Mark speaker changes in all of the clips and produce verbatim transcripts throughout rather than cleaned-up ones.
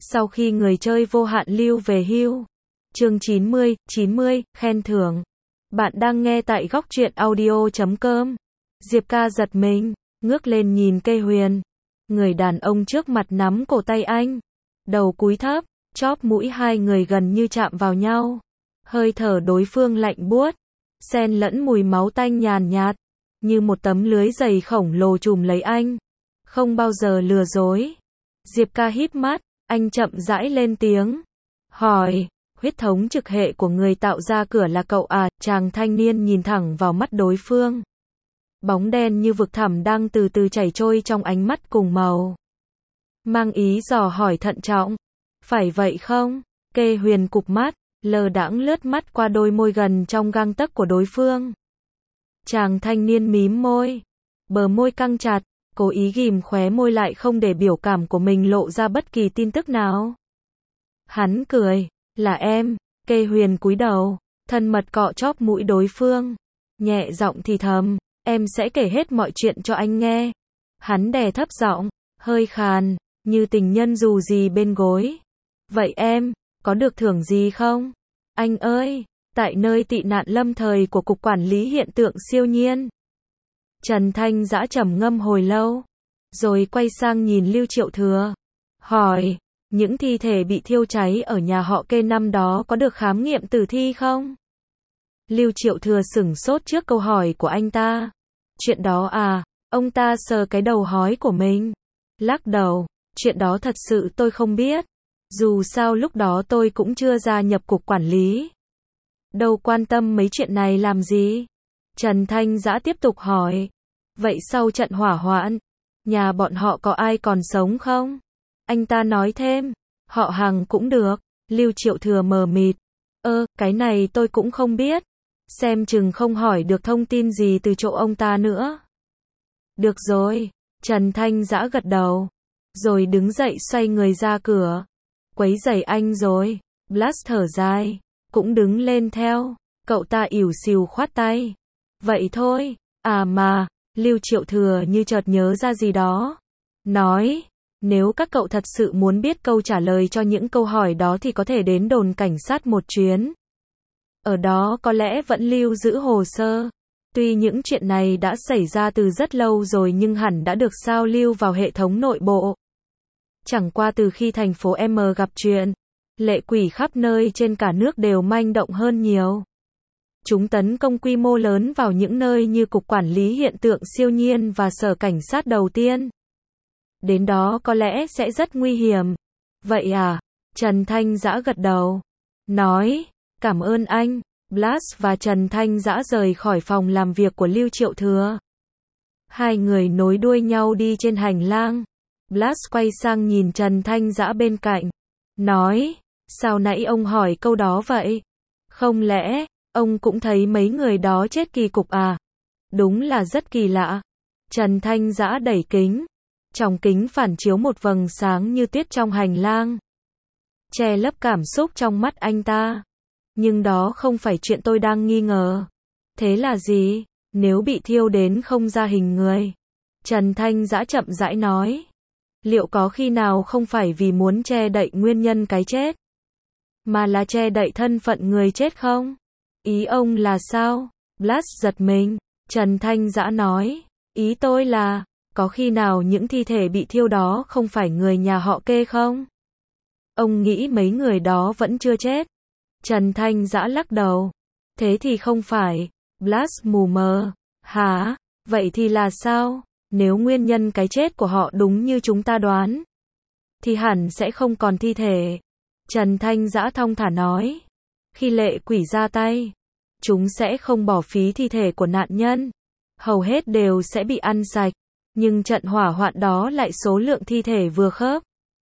Speaker 1: Sau khi người chơi vô hạn lưu về hưu. Chương chín mươi, chín mươi, khen thưởng. Bạn đang nghe tại góc truyện audio chấm com. Diệp Ca giật mình, ngước lên nhìn Cây Huyền. Người đàn ông trước mặt nắm cổ tay anh. Đầu cúi thấp, chóp mũi hai người gần như chạm vào nhau. Hơi thở đối phương lạnh buốt, xen lẫn mùi máu tanh nhàn nhạt, như một tấm lưới dày khổng lồ trùm lấy anh. Không bao giờ lừa dối. Diệp Ca híp mắt, anh chậm rãi lên tiếng. Hỏi, huyết thống trực hệ của người tạo ra cửa là cậu à? Chàng thanh niên nhìn thẳng vào mắt đối phương. Bóng đen như vực thẳm đang từ từ chảy trôi trong ánh mắt cùng màu. Mang ý dò hỏi thận trọng. Phải vậy không? Cây Huyền cụp mắt, lờ đãng lướt mắt qua đôi môi gần trong gang tấc của đối phương. Chàng thanh niên mím môi, bờ môi căng chặt, cố ý ghim khóe môi lại không để biểu cảm của mình lộ ra bất kỳ tin tức nào. Hắn cười, là em. Cây Huyền cúi đầu, thân mật cọ chóp mũi đối phương, nhẹ giọng thì thầm, em sẽ kể hết mọi chuyện cho anh nghe. Hắn đè thấp giọng, hơi khàn, như tình nhân dù gì bên gối. Vậy em, có được thưởng gì không? Anh ơi, tại nơi tị nạn lâm thời của Cục Quản lý Hiện tượng Siêu nhiên. Trần Thanh Dã trầm ngâm hồi lâu, rồi quay sang nhìn Lưu Triệu Thừa. Hỏi, những thi thể bị thiêu cháy ở nhà họ Kê năm đó có được khám nghiệm tử thi không? Lưu Triệu Thừa sửng sốt trước câu hỏi của anh ta. Chuyện đó à? Ông ta sờ cái đầu hói của mình, lắc đầu, chuyện đó thật sự tôi không biết. Dù sao lúc đó tôi cũng chưa gia nhập Cục Quản lý. Đâu quan tâm mấy chuyện này làm gì? Trần Thanh Dã tiếp tục hỏi. Vậy sau trận hỏa hoạn, nhà bọn họ có ai còn sống không? Anh ta nói thêm. Họ Hằng cũng được. Lưu Triệu Thừa mờ mịt. Ơ, cái này tôi cũng không biết. Xem chừng không hỏi được thông tin gì từ chỗ ông ta nữa. Được rồi. Trần Thanh Dã gật đầu, rồi đứng dậy xoay người ra cửa. Quấy rầy anh rồi. Blast thở dài, cũng đứng lên theo. Cậu ta ỉu xìu khoát tay. Vậy thôi. À mà, Lưu Triệu Thừa như chợt nhớ ra gì đó. Nói, nếu các cậu thật sự muốn biết câu trả lời cho những câu hỏi đó thì có thể đến đồn cảnh sát một chuyến. Ở đó có lẽ vẫn lưu giữ hồ sơ. Tuy những chuyện này đã xảy ra từ rất lâu rồi nhưng hẳn đã được sao lưu vào hệ thống nội bộ. Chẳng qua từ khi thành phố M gặp chuyện, lệ quỷ khắp nơi trên cả nước đều manh động hơn nhiều. Chúng tấn công quy mô lớn vào những nơi như Cục Quản lý Hiện tượng Siêu nhiên và Sở Cảnh sát đầu tiên. Đến đó có lẽ sẽ rất nguy hiểm. Vậy à? Trần Thanh Dã gật đầu, nói, cảm ơn anh. Blast và Trần Thanh Dã rời khỏi phòng làm việc của Lưu Triệu Thừa. Hai người nối đuôi nhau đi trên hành lang. Blast quay sang nhìn Trần Thanh Dã bên cạnh, nói, sao nãy ông hỏi câu đó vậy? Không lẽ, ông cũng thấy mấy người đó chết kỳ cục à? Đúng là rất kỳ lạ. Trần Thanh Dã đẩy kính. Trong kính phản chiếu một vầng sáng như tuyết trong hành lang, che lấp cảm xúc trong mắt anh ta. Nhưng đó không phải chuyện tôi đang nghi ngờ. Thế là gì? Nếu bị thiêu đến không ra hình người, Trần Thanh Dã chậm rãi nói, liệu có khi nào không phải vì muốn che đậy nguyên nhân cái chết, mà là che đậy thân phận người chết không? Ý ông là sao? Blast giật mình. Trần Thanh Dã nói, ý tôi là, có khi nào những thi thể bị thiêu đó không phải người nhà họ Kê không? Ông nghĩ mấy người đó vẫn chưa chết? Trần Thanh Dã lắc đầu. Thế thì không phải. Blast mù mờ. Hả? Vậy thì là sao? Nếu nguyên nhân cái chết của họ đúng như chúng ta đoán, thì hẳn sẽ không còn thi thể. Trần Thanh Dã thong thả nói. Khi lệ quỷ ra tay, chúng sẽ không bỏ phí thi thể của nạn nhân. Hầu hết đều sẽ bị ăn sạch. Nhưng trận hỏa hoạn đó lại số lượng thi thể vừa khớp.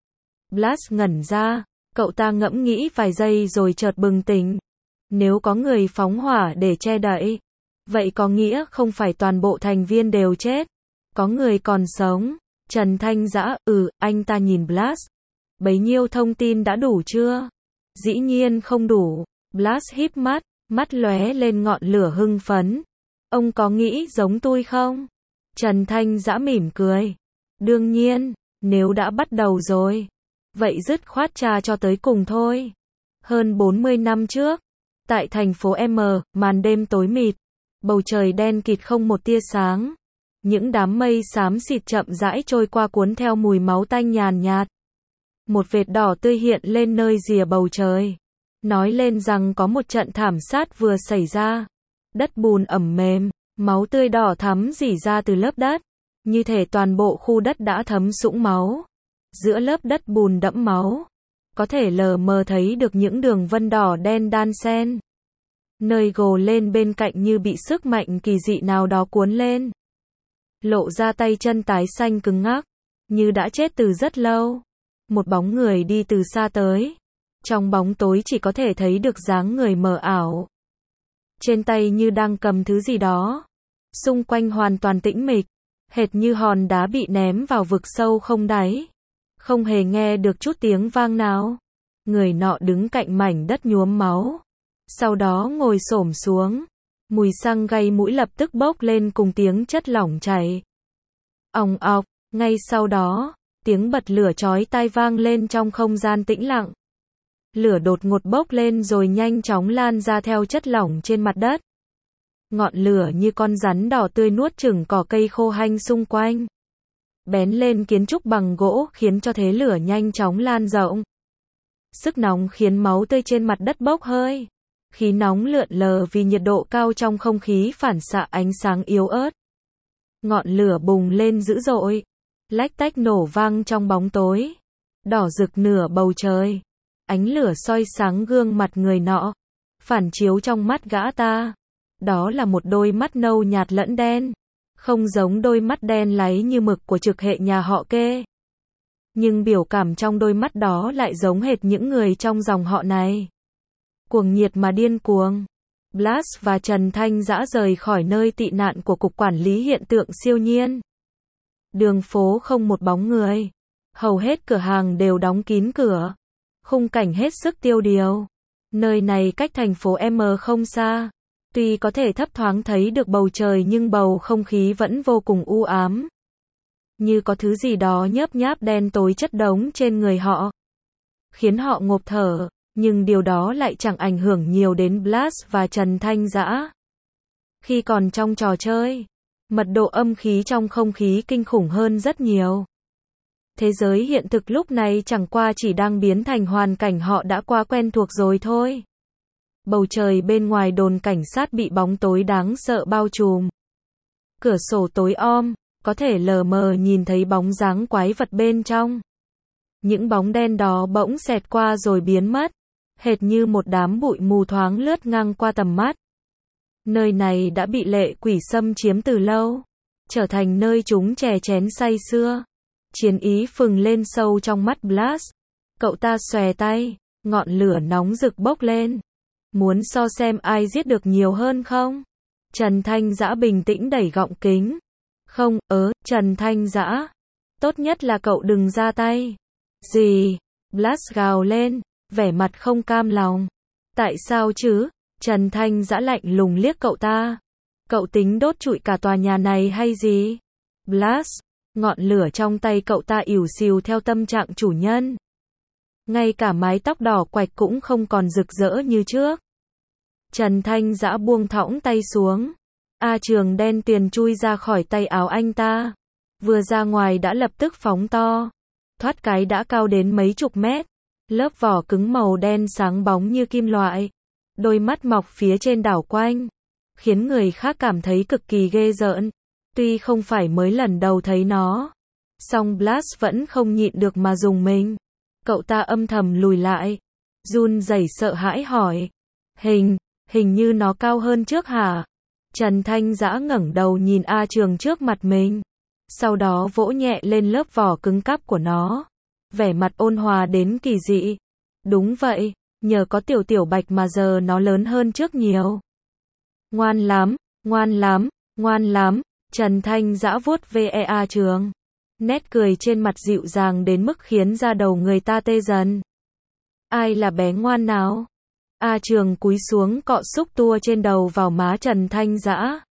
Speaker 1: Blast ngẩn ra. Cậu ta ngẫm nghĩ vài giây rồi chợt bừng tỉnh. Nếu có người phóng hỏa để che đậy, vậy có nghĩa không phải toàn bộ thành viên đều chết. Có người còn sống. Trần Thanh Dã, ừ, anh ta nhìn Blast. Bấy nhiêu thông tin đã đủ chưa? Dĩ nhiên không đủ. Blast híp mắt, mắt lóe lên ngọn lửa hưng phấn. Ông có nghĩ giống tôi không? Trần Thanh Dã mỉm cười. Đương nhiên, nếu đã bắt đầu rồi, Vậy dứt khoát tra cho tới cùng thôi. Hơn bốn mươi năm trước, tại thành phố M, màn đêm tối mịt, bầu trời đen kịt không một tia sáng. Những đám mây xám xịt chậm rãi trôi qua cuốn theo mùi máu tanh nhàn nhạt. Một vệt đỏ tươi hiện lên nơi rìa bầu trời. Nói lên rằng có một trận thảm sát vừa xảy ra. Đất bùn ẩm mềm, máu tươi đỏ thắm rỉ ra từ lớp đất. Như thể toàn bộ khu đất đã thấm sũng máu. Giữa lớp đất bùn đẫm máu, có thể lờ mờ thấy được những đường vân đỏ đen đan xen. Nơi gồ lên bên cạnh như bị sức mạnh kỳ dị nào đó cuốn lên. Lộ ra tay chân tái xanh cứng ngắc, như đã chết từ rất lâu. Một bóng người đi từ xa tới. Trong bóng tối chỉ có thể thấy được dáng người mờ ảo. Trên tay như đang cầm thứ gì đó. Xung quanh hoàn toàn tĩnh mịch, hệt như hòn đá bị ném vào vực sâu không đáy. Không hề nghe được chút tiếng vang nào. Người nọ đứng cạnh mảnh đất nhuốm máu. Sau đó ngồi xổm xuống. Mùi xăng gây mũi lập tức bốc lên cùng tiếng chất lỏng chảy. Òng ọc, ngay sau đó, tiếng bật lửa chói tai vang lên trong không gian tĩnh lặng. Lửa đột ngột bốc lên rồi nhanh chóng lan ra theo chất lỏng trên mặt đất. Ngọn lửa như con rắn đỏ tươi nuốt chửng cỏ cây khô hanh xung quanh. Bén lên kiến trúc bằng gỗ khiến cho thế lửa nhanh chóng lan rộng. Sức nóng khiến máu tươi trên mặt đất bốc hơi. Khí nóng lượn lờ vì nhiệt độ cao trong không khí phản xạ ánh sáng yếu ớt. Ngọn lửa bùng lên dữ dội. Lách tách nổ vang trong bóng tối. Đỏ rực nửa bầu trời. Ánh lửa soi sáng gương mặt người nọ. Phản chiếu trong mắt gã ta. Đó là một đôi mắt nâu nhạt lẫn đen. Không giống đôi mắt đen láy như mực của trực hệ nhà họ Kê. Nhưng biểu cảm trong đôi mắt đó lại giống hệt những người trong dòng họ này. Cuồng nhiệt mà điên cuồng. Blast và Trần Thanh Dã rời khỏi nơi tị nạn của Cục Quản lý Hiện tượng Siêu nhiên. Đường phố không một bóng người. Hầu hết cửa hàng đều đóng kín cửa. Khung cảnh hết sức tiêu điều. Nơi này cách thành phố M không xa. Tuy có thể thấp thoáng thấy được bầu trời nhưng bầu không khí vẫn vô cùng u ám. Như có thứ gì đó nhớp nháp đen tối chất đống trên người họ. Khiến họ ngộp thở, nhưng điều đó lại chẳng ảnh hưởng nhiều đến Blast và Trần Thanh Dã. Khi còn trong trò chơi, mật độ âm khí trong không khí kinh khủng hơn rất nhiều. Thế giới hiện thực lúc này chẳng qua chỉ đang biến thành hoàn cảnh họ đã quá quen thuộc rồi thôi. Bầu trời bên ngoài đồn cảnh sát bị bóng tối đáng sợ bao trùm. Cửa sổ tối om, có thể lờ mờ nhìn thấy bóng dáng quái vật bên trong. Những bóng đen đó bỗng xẹt qua rồi biến mất, hệt như một đám bụi mù thoáng lướt ngang qua tầm mắt. Nơi này đã bị lệ quỷ xâm chiếm từ lâu, trở thành nơi chúng chè chén say sưa. Chiến ý phừng lên sâu trong mắt Blast. Cậu ta xòe tay, ngọn lửa nóng rực bốc lên. Muốn so xem ai giết được nhiều hơn không? Trần Thanh Dã bình tĩnh đẩy gọng kính. Không, ớ, Trần Thanh Dã. Tốt nhất là cậu đừng ra tay. Gì? Blast gào lên, vẻ mặt không cam lòng. Tại sao chứ? Trần Thanh Dã lạnh lùng liếc cậu ta. Cậu tính đốt trụi cả tòa nhà này hay gì? Blast, ngọn lửa trong tay cậu ta ỉu xìu theo tâm trạng chủ nhân. Ngay cả mái tóc đỏ quạch cũng không còn rực rỡ như trước. Trần Thanh Dã buông thõng tay xuống. A trường đen tuyền chui ra khỏi tay áo anh ta. Vừa ra ngoài đã lập tức phóng to. Thoát cái đã cao đến mấy chục mét. Lớp vỏ cứng màu đen sáng bóng như kim loại. Đôi mắt mọc phía trên đảo quanh. Khiến người khác cảm thấy cực kỳ ghê rợn. Tuy không phải mới lần đầu thấy nó. Song Blast vẫn không nhịn được mà dùng mình. Cậu ta âm thầm lùi lại. Run rẩy sợ hãi hỏi. Hình, hình như nó cao hơn trước hả? Trần Thanh Dã ngẩng đầu nhìn A Trường trước mặt mình. Sau đó vỗ nhẹ lên lớp vỏ cứng cáp của nó. Vẻ mặt ôn hòa đến kỳ dị. Đúng vậy, nhờ có tiểu tiểu bạch mà giờ nó lớn hơn trước nhiều. Ngoan lắm, ngoan lắm, ngoan lắm. Trần Thanh Dã vuốt ve A Trường. Nét cười trên mặt dịu dàng đến mức khiến da đầu người ta tê dần. Ai là bé ngoan nào? A Trường cúi xuống cọ xúc tua trên đầu vào má Trần Thanh Dã.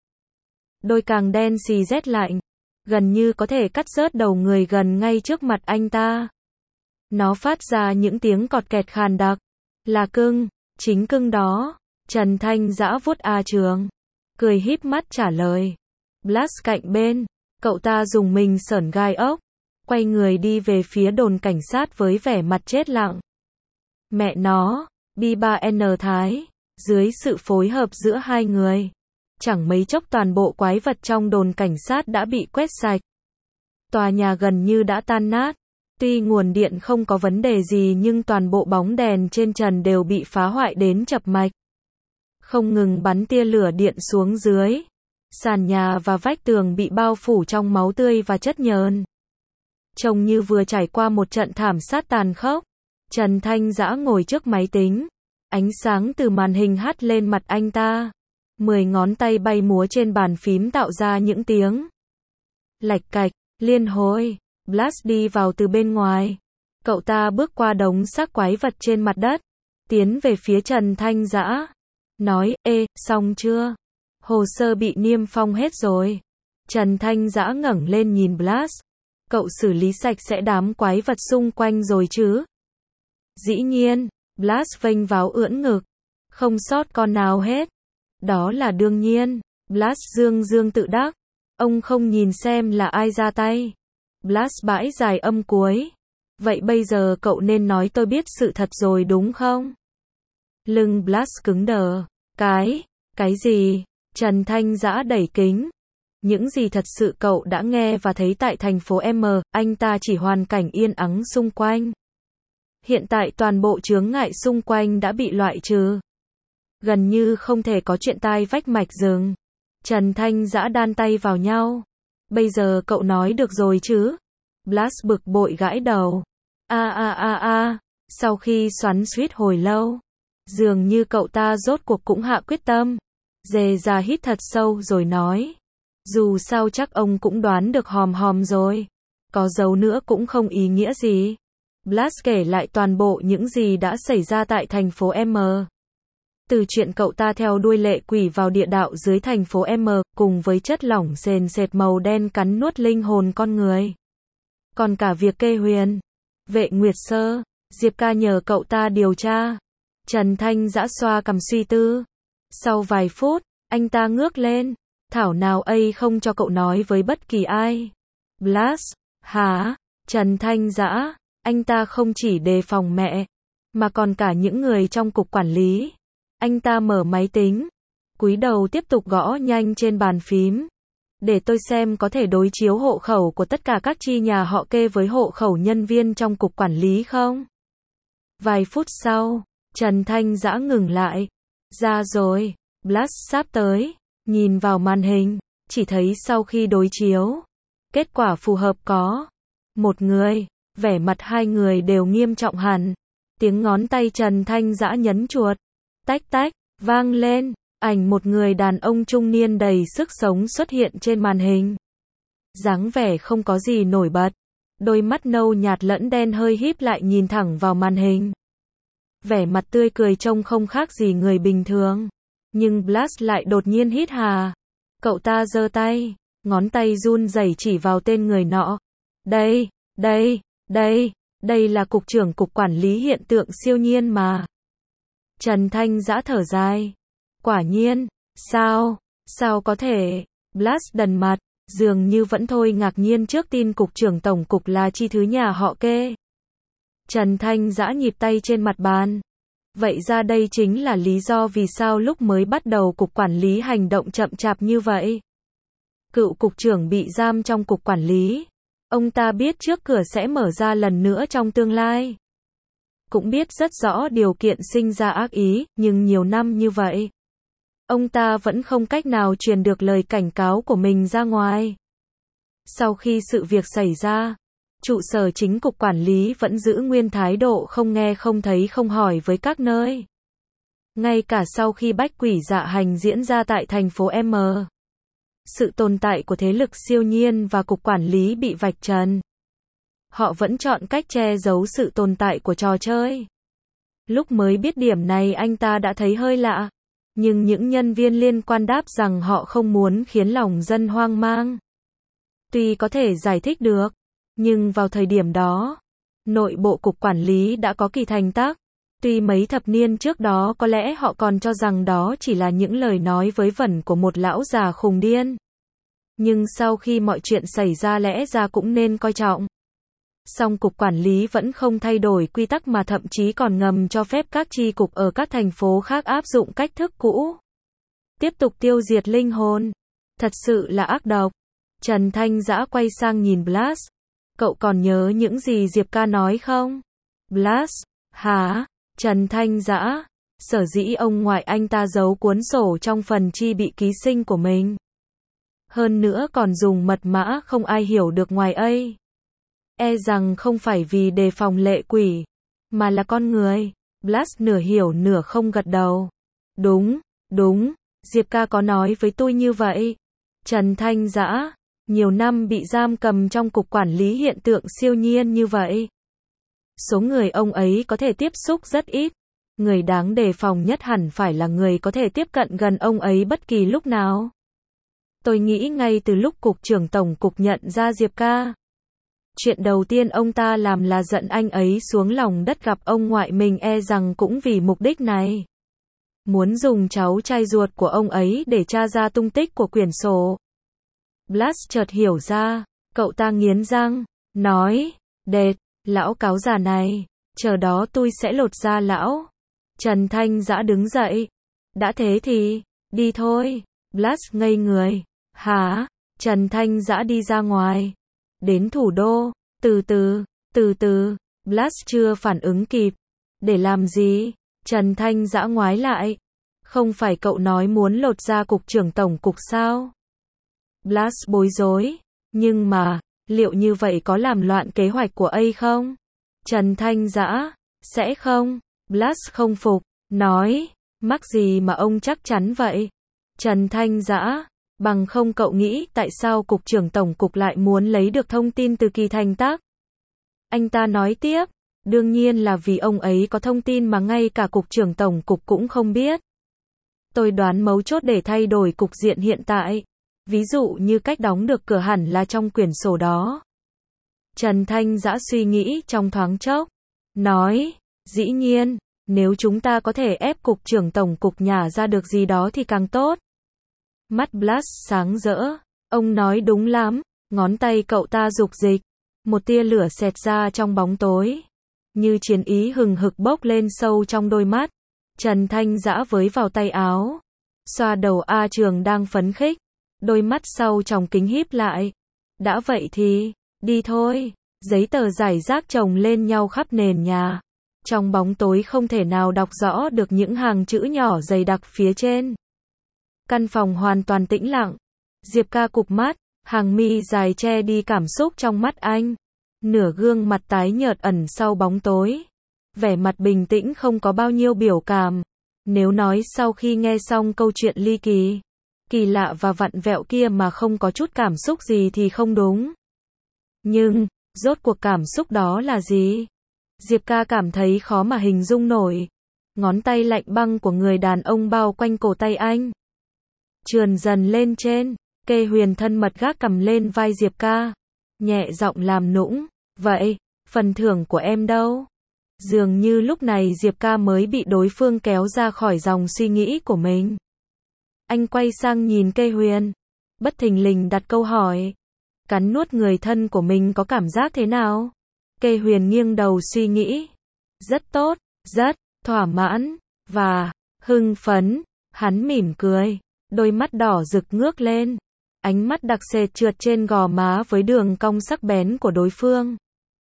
Speaker 1: Đôi càng đen xì rét lạnh, gần như có thể cắt rớt đầu người gần ngay trước mặt anh ta. Nó phát ra những tiếng cọt kẹt khàn đặc. Là cưng, chính cưng đó. Trần Thanh Dã vuốt A Trường. Cười híp mắt trả lời. Blast cạnh bên. Cậu ta dùng mình sởn gai ốc. Quay người đi về phía đồn cảnh sát với vẻ mặt chết lặng. Mẹ nó, B ba N Thái. Dưới sự phối hợp giữa hai người, chẳng mấy chốc toàn bộ quái vật trong đồn cảnh sát đã bị quét sạch. Tòa nhà gần như đã tan nát. Tuy nguồn điện không có vấn đề gì nhưng toàn bộ bóng đèn trên trần đều bị phá hoại đến chập mạch. Không ngừng bắn tia lửa điện xuống dưới. Sàn nhà và vách tường bị bao phủ trong máu tươi và chất nhờn. Trông như vừa trải qua một trận thảm sát tàn khốc. Trần Thanh Dã ngồi trước máy tính. Ánh sáng từ màn hình hắt lên mặt anh ta. Mười ngón tay bay múa trên bàn phím tạo ra những tiếng lạch cạch, liên hồi. Blast đi vào từ bên ngoài. Cậu ta bước qua đống xác quái vật trên mặt đất, tiến về phía Trần Thanh Dã. Nói, ê, xong chưa? Hồ sơ bị niêm phong hết rồi. Trần Thanh Dã ngẩng lên nhìn Blast. Cậu xử lý sạch sẽ đám quái vật xung quanh rồi chứ? Dĩ nhiên. Blast vênh váo ưỡn ngực. Không sót con nào hết. Đó là đương nhiên. Blast dương dương tự đắc. Ông không nhìn xem là ai ra tay. Blast bãi dài âm cuối. Vậy bây giờ cậu nên nói tôi biết sự thật rồi đúng không? Lưng Blast cứng đờ. Cái, cái gì? Trần Thanh Dã đẩy kính. Những gì thật sự cậu đã nghe và thấy tại thành phố M, anh ta chỉ hoàn cảnh yên ắng xung quanh. Hiện tại toàn bộ chướng ngại xung quanh đã bị loại trừ. Gần như không thể có chuyện tai vách mạch rừng. Trần Thanh Dã đan tay vào nhau. Bây giờ cậu nói được rồi chứ? Blast bực bội gãi đầu. A a a a, sau khi xoắn xuýt hồi lâu, dường như cậu ta rốt cuộc cũng hạ quyết tâm. Dề ra hít thật sâu rồi nói. Dù sao chắc ông cũng đoán được hòm hòm rồi. Có giấu nữa cũng không ý nghĩa gì. Blast kể lại toàn bộ những gì đã xảy ra tại thành phố M. Từ chuyện cậu ta theo đuôi lệ quỷ vào địa đạo dưới thành phố M, cùng với chất lỏng sền sệt màu đen cắn nuốt linh hồn con người. Còn cả việc kê huyền, Vệ Nguyệt Sơ, Diệp Ca nhờ cậu ta điều tra. Trần Thanh Dã xoa cằm suy tư. Sau vài phút, anh ta ngước lên. Thảo nào ấy không cho cậu nói với bất kỳ ai. Blast, hả? Trần Thanh Dã, anh ta không chỉ đề phòng mẹ, mà còn cả những người trong cục quản lý. Anh ta mở máy tính, cúi đầu tiếp tục gõ nhanh trên bàn phím. Để tôi xem có thể đối chiếu hộ khẩu của tất cả các chi nhà họ Kê với hộ khẩu nhân viên trong cục quản lý không? Vài phút sau, Trần Thanh Dã ngừng lại. Ra rồi. Blast sắp tới, nhìn vào màn hình, chỉ thấy sau khi đối chiếu, kết quả phù hợp có một người. Vẻ mặt hai người đều nghiêm trọng hẳn. Tiếng ngón tay Trần Thanh Dã nhấn chuột. Tách tách, vang lên. Ảnh một người đàn ông trung niên đầy sức sống xuất hiện trên màn hình. Dáng vẻ không có gì nổi bật. Đôi mắt nâu nhạt lẫn đen hơi híp lại nhìn thẳng vào màn hình. Vẻ mặt tươi cười trông không khác gì người bình thường. Nhưng Blast lại đột nhiên hít hà. Cậu ta giơ tay, ngón tay run rẩy chỉ vào tên người nọ. Đây, đây, đây, đây là cục trưởng cục quản lý hiện tượng siêu nhiên mà. Trần Thanh Dã thở dài. Quả nhiên, sao, sao có thể? Blast đần mặt, dường như vẫn thôi ngạc nhiên trước tin cục trưởng tổng cục là chi thứ nhà họ Kê. Trần Thanh Dã nhịp tay trên mặt bàn. Vậy ra đây chính là lý do vì sao lúc mới bắt đầu cục quản lý hành động chậm chạp như vậy. Cựu cục trưởng bị giam trong cục quản lý. Ông ta biết trước cửa sẽ mở ra lần nữa trong tương lai. Cũng biết rất rõ điều kiện sinh ra ác ý, nhưng nhiều năm như vậy, ông ta vẫn không cách nào truyền được lời cảnh cáo của mình ra ngoài. Sau khi sự việc xảy ra, trụ sở chính cục quản lý vẫn giữ nguyên thái độ không nghe không thấy không hỏi với các nơi. Ngay cả sau khi bách quỷ dạ hành diễn ra tại thành phố M, sự tồn tại của thế lực siêu nhiên và cục quản lý bị vạch trần. Họ vẫn chọn cách che giấu sự tồn tại của trò chơi. Lúc mới biết điểm này anh ta đã thấy hơi lạ. Nhưng những nhân viên liên quan đáp rằng họ không muốn khiến lòng dân hoang mang. Tuy có thể giải thích được, nhưng vào thời điểm đó, Nội bộ cục quản lý đã có kỳ thành tác. Tuy mấy thập niên trước đó có lẽ họ còn cho rằng đó chỉ là những lời nói vớ vẩn của một lão già khùng điên. Nhưng sau khi mọi chuyện xảy ra lẽ ra cũng nên coi trọng. Song cục quản lý vẫn không thay đổi quy tắc mà thậm chí còn ngầm cho phép các chi cục ở các thành phố khác áp dụng cách thức cũ. Tiếp tục tiêu diệt linh hồn. Thật sự là ác độc. Trần Thanh Dã quay sang nhìn Blast. Cậu còn nhớ những gì Diệp ca nói không? Blast. Hả? Trần Thanh Dã. Sở dĩ ông ngoại anh ta giấu cuốn sổ trong phần chi bị ký sinh của mình. Hơn nữa còn dùng mật mã không ai hiểu được ngoài ấy. E rằng không phải vì đề phòng lệ quỷ, mà là con người. Blast nửa hiểu nửa không gật đầu. Đúng, đúng, Diệp ca có nói với tôi như vậy. Trần Thanh Dã. Nhiều năm bị giam cầm trong cục quản lý hiện tượng siêu nhiên như vậy. Số người ông ấy có thể tiếp xúc rất ít. Người đáng đề phòng nhất hẳn phải là người có thể tiếp cận gần ông ấy bất kỳ lúc nào. Tôi nghĩ ngay từ lúc cục trưởng tổng cục nhận ra Diệp ca. Chuyện đầu tiên ông ta làm là dẫn anh ấy xuống lòng đất gặp ông ngoại mình, e rằng cũng vì mục đích này. Muốn dùng cháu trai ruột của ông ấy để tra ra tung tích của quyển sổ. Blast chợt hiểu ra, cậu ta nghiến răng, nói, đệt, lão cáo già này, chờ đó tôi sẽ lột da lão. Trần Thanh Dã đứng dậy. Đã thế thì, đi thôi. Blast ngây người. Hả? Trần Thanh Dã đi ra ngoài. Đến thủ đô. Từ từ, từ từ. Blast chưa phản ứng kịp. Để làm gì? Trần Thanh Dã ngoái lại. Không phải cậu nói muốn lột da cục trưởng tổng cục sao? Blast bối rối. Nhưng mà, liệu như vậy có làm loạn kế hoạch của A không? Trần Thanh Dã. Sẽ không. Blast không phục. Nói. Mắc gì mà ông chắc chắn vậy? Trần Thanh Dã. Bằng không cậu nghĩ tại sao cục trưởng tổng cục lại muốn lấy được thông tin từ kỳ thành tác? Anh ta nói tiếp. Đương nhiên là vì ông ấy có thông tin mà ngay cả cục trưởng tổng cục cũng không biết. Tôi đoán mấu chốt để thay đổi cục diện hiện tại. Ví dụ như cách đóng được cửa hẳn là trong quyển sổ đó. Trần Thanh Dã suy nghĩ trong thoáng chốc. Nói. Dĩ nhiên, nếu chúng ta có thể ép cục trưởng tổng cục nhả ra được gì đó thì càng tốt. Mắt Blast sáng rỡ. Ông nói đúng lắm. Ngón tay cậu ta dục dịch. Một tia lửa xẹt ra trong bóng tối. Như chiến ý hừng hực bốc lên sâu trong đôi mắt. Trần Thanh Dã với vào tay áo. Xoa đầu A Trường đang phấn khích. Đôi mắt sau trong kính híp lại. Đã vậy thì, đi thôi. Giấy tờ rải rác chồng lên nhau khắp nền nhà. Trong bóng tối không thể nào đọc rõ được những hàng chữ nhỏ dày đặc phía trên. Căn phòng hoàn toàn tĩnh lặng. Diệp ca cụp mắt, hàng mi dài che đi cảm xúc trong mắt anh. Nửa gương mặt tái nhợt ẩn sau bóng tối. Vẻ mặt bình tĩnh không có bao nhiêu biểu cảm. Nếu nói sau khi nghe xong câu chuyện ly kỳ, kỳ lạ và vặn vẹo kia mà không có chút cảm xúc gì thì không đúng. Nhưng, rốt cuộc cảm xúc đó là gì? Diệp ca cảm thấy khó mà hình dung nổi. Ngón tay lạnh băng của người đàn ông bao quanh cổ tay anh. Trườn dần lên trên, Kê Huyền thân mật gác cầm lên vai Diệp ca. Nhẹ giọng làm nũng, vậy, phần thưởng của em đâu? Dường như lúc này Diệp ca mới bị đối phương kéo ra khỏi dòng suy nghĩ của mình. Anh quay sang nhìn Kê Huyền. Bất thình lình đặt câu hỏi. Cắn nuốt người thân của mình có cảm giác thế nào? Kê Huyền nghiêng đầu suy nghĩ. Rất tốt, rất, thỏa mãn, và, hưng phấn. Hắn mỉm cười. Đôi mắt đỏ rực ngước lên. Ánh mắt đặc sệt trượt trên gò má với đường cong sắc bén của đối phương.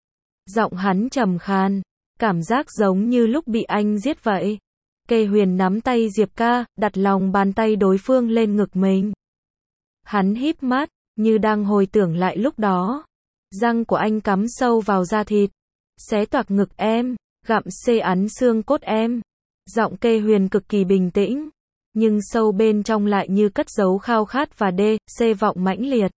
Speaker 1: Giọng hắn trầm khan. Cảm giác giống như lúc bị anh giết vậy. Kê Huyền nắm tay Diệp ca, đặt lòng bàn tay đối phương lên ngực mình. Hắn híp mắt, như đang hồi tưởng lại lúc đó. Răng của anh cắm sâu vào da thịt. Xé toạc ngực em, gặm xê ắn xương cốt em. Giọng Kê Huyền cực kỳ bình tĩnh. Nhưng sâu bên trong lại như cất giấu khao khát và đê, xê vọng mãnh liệt.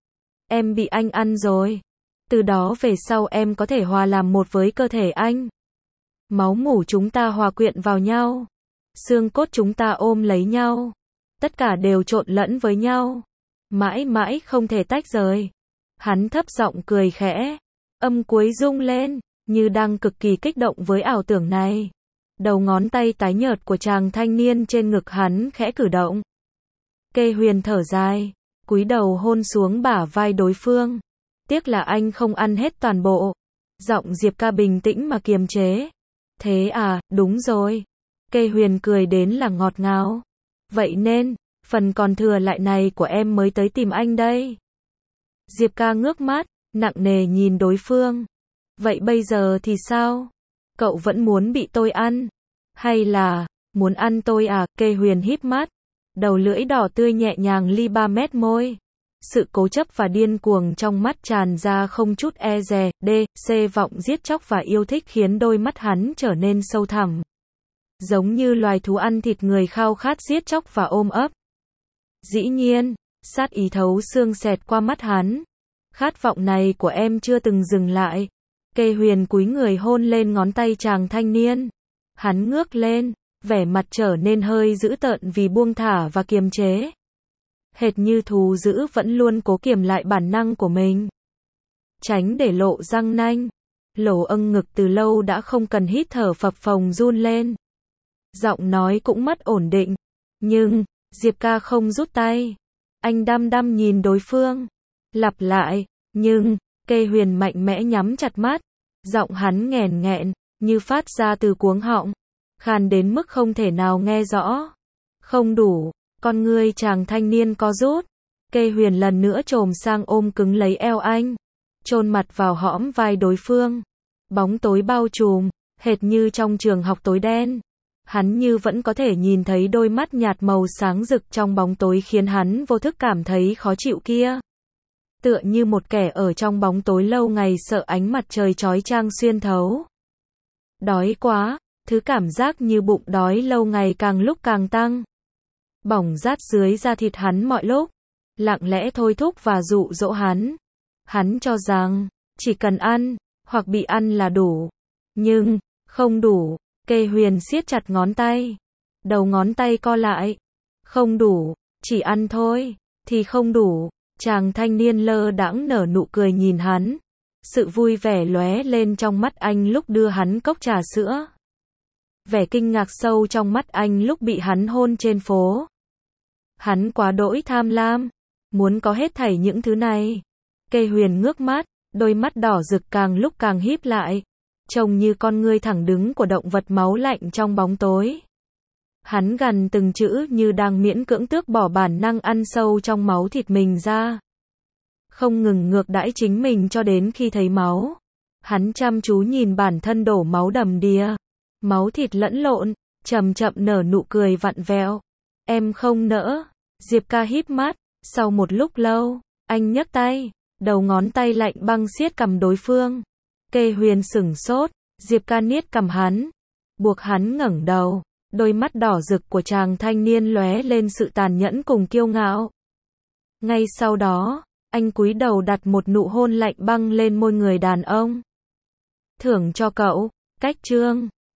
Speaker 1: Em bị anh ăn rồi. Từ đó về sau em có thể hòa làm một với cơ thể anh. Máu mủ chúng ta hòa quyện vào nhau. Xương cốt chúng ta ôm lấy nhau. Tất cả đều trộn lẫn với nhau. Mãi mãi không thể tách rời. Hắn thấp giọng cười khẽ. Âm cuối rung lên. như đang cực kỳ kích động với ảo tưởng này. Đầu ngón tay tái nhợt của chàng thanh niên trên ngực hắn khẽ cử động. Kê Huyền thở dài, cúi đầu hôn xuống bả vai đối phương. Tiếc là anh không ăn hết toàn bộ. Giọng Diệp Ca bình tĩnh mà kiềm chế. Thế à, đúng rồi. Kê Huyền cười đến là ngọt ngào. Vậy nên, phần còn thừa lại này của em mới tới tìm anh đây. Diệp Ca ngước mắt, nặng nề nhìn đối phương. Vậy bây giờ thì sao? Cậu vẫn muốn bị tôi ăn? Hay là, muốn ăn tôi à? Kê Huyền híp mắt. Đầu lưỡi đỏ tươi nhẹ nhàng li ba mét môi. Sự cố chấp và điên cuồng trong mắt tràn ra không chút e dè. D, C vọng giết chóc và yêu thích khiến đôi mắt hắn trở nên sâu thẳm. Giống như loài thú ăn thịt người khao khát giết chóc và ôm ấp. Dĩ nhiên, sát ý thấu xương xẹt qua mắt hắn. Khát vọng này của em chưa từng dừng lại. Kê Huyền cúi người hôn lên ngón tay chàng thanh niên. Hắn ngước lên, vẻ mặt trở nên hơi dữ tợn vì buông thả và kiềm chế. Hệt như thú dữ vẫn luôn cố kiềm lại bản năng của mình. Tránh để lộ răng nanh. Lỗ âng ngực từ lâu đã không cần hít thở phập phồng run lên. Giọng nói cũng mất ổn định. Nhưng, Diệp Ca không rút tay. Anh đăm đăm nhìn đối phương. Lặp lại, nhưng, Kê Huyền mạnh mẽ nhắm chặt mắt. Giọng hắn nghẹn nghẹn, như phát ra từ cuống họng. Khan đến mức không thể nào nghe rõ. Không đủ, con ngươi chàng thanh niên co rút. Kê Huyền lần nữa chồm sang ôm cứng lấy eo anh. Chôn mặt vào hõm vai đối phương. Bóng tối bao trùm, hệt như trong trường học tối đen. Hắn như vẫn có thể nhìn thấy đôi mắt nhạt màu sáng rực trong bóng tối khiến hắn vô thức cảm thấy khó chịu kia. Tựa như một kẻ ở trong bóng tối lâu ngày sợ ánh mặt trời chói chang xuyên thấu. Đói quá, thứ cảm giác như bụng đói lâu ngày càng lúc càng tăng. Bỏng rát dưới da thịt hắn mọi lúc. Lặng lẽ thôi thúc và dụ dỗ hắn. Hắn cho rằng, chỉ cần ăn, hoặc bị ăn là đủ. Nhưng, không đủ. Kê Huyền siết chặt ngón tay. Đầu ngón tay co lại. Không đủ, chỉ ăn thôi, thì không đủ. Chàng thanh niên lơ đãng nở nụ cười nhìn hắn. Sự vui vẻ lóe lên trong mắt anh lúc đưa hắn cốc trà sữa. Vẻ kinh ngạc sâu trong mắt anh lúc bị hắn hôn trên phố. Hắn quá đỗi tham lam, muốn có hết thảy những thứ này. Kê Huyền ngước mắt, đôi mắt đỏ rực càng lúc càng híp lại. Trông như con ngươi thẳng đứng của động vật máu lạnh trong bóng tối. Hắn gằn từng chữ như đang miễn cưỡng tước bỏ bản năng ăn sâu trong máu thịt mình ra. Không ngừng ngược đãi chính mình cho đến khi thấy máu. Hắn chăm chú nhìn bản thân đổ máu đầm đìa. Máu thịt lẫn lộn, chậm chậm nở nụ cười vặn vẹo. Em không nỡ. Diệp Ca híp mắt, sau một lúc lâu, anh nhấc tay, đầu ngón tay lạnh băng siết cằm đối phương. Kê Huyền sửng sốt, Diệp Ca niết cằm hắn, buộc hắn ngẩng đầu. Đôi mắt đỏ rực của chàng thanh niên lóe lên sự tàn nhẫn cùng kiêu ngạo. Ngay sau đó, anh cúi đầu đặt một nụ hôn lạnh băng lên môi người đàn ông. Thưởng cho cậu, cách chương.